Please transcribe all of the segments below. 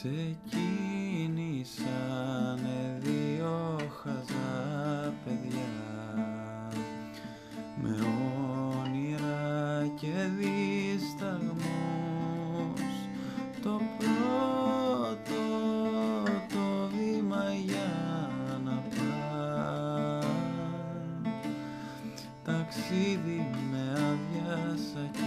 Ξεκίνησανε δύο χαζά παιδιά με όνειρα και δισταγμούς. Το πρώτο το βήμα για να πας ταξίδι με άδεια σακιά.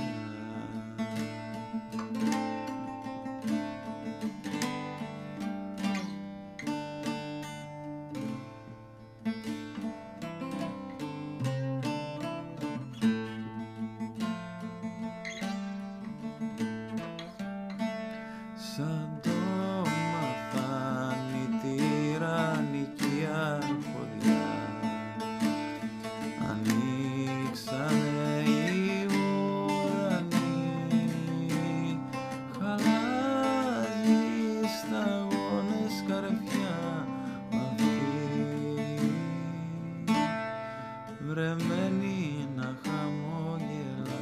Σαν το μαθάνει η τυραννική αρχοντιά, ανοίξανε οι ουρανοί, χαλάζει σταγόνες καρφιά αυτή, βρεμένη να χαμογελά.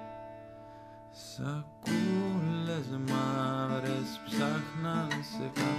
Σακούλες μαύρες ψάχναν σε